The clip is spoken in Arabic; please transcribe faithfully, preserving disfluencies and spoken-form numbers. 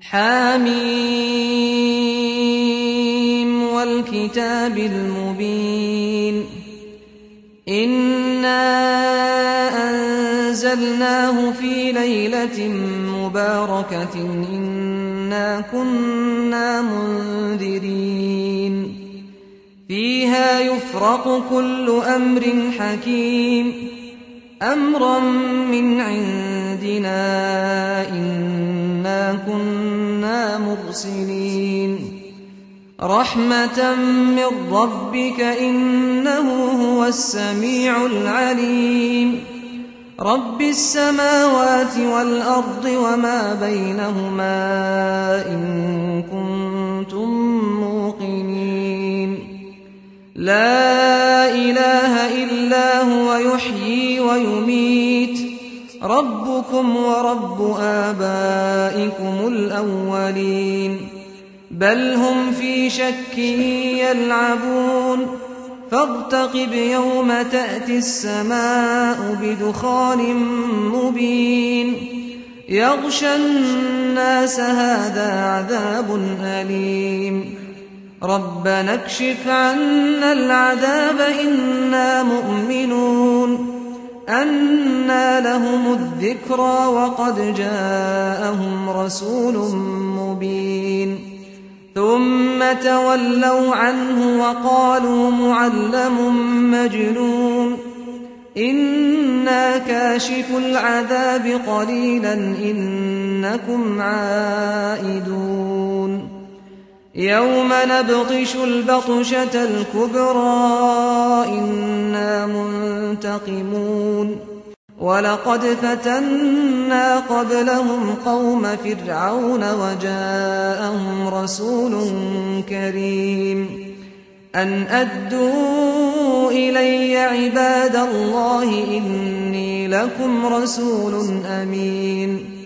حم والكتاب المبين إنا أنزلناه في ليلة مباركة إنا كنا منذرين فيها يفرق كل أمر حكيم أمرا من عندنا إنا كنا مرسلين رحمة من ربك إنه هو السميع العليم رب السماوات والأرض وما بينهما إن كنتم موقنين لا إله إلا هو يحيي ويميت ربكم ورب آبائكم الأولين بل هم في شك يلعبون فارتقب يوم تأتي السماء بدخان مبين يغشى الناس هذا عذاب أليم ربنا اكشف عنا العذاب إنا مؤمنون أنى لهم الذكرى وقد جاءهم رسول مبين ثم تولوا عنه وقالوا معلم مجنون إنا كاشف العذاب قليلا إنكم عائدون يوم نبطش البطشة الكبرى إنا منتقمون ولقد فتنا قبلهم قوم فرعون وجاءهم رسول كريم أن أدوا إلي عباد الله إني لكم رسول أمين